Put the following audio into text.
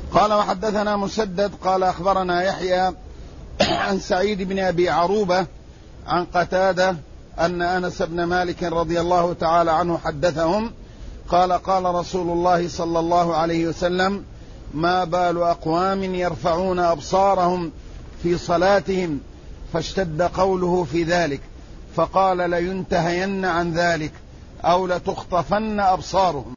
قال وحدثنا مسدد قال أخبرنا يحيى عن سعيد بن أبي عروبة عن قتادة أن أنس بن مالك رضي الله تعالى عنه حدثهم قال قال رسول الله صلى الله عليه وسلم: ما بال أقوام يرفعون أبصارهم في صلاتهم، فاشتد قوله في ذلك، فقال: لينتهين عن ذلك أو لتخطفن أبصارهم.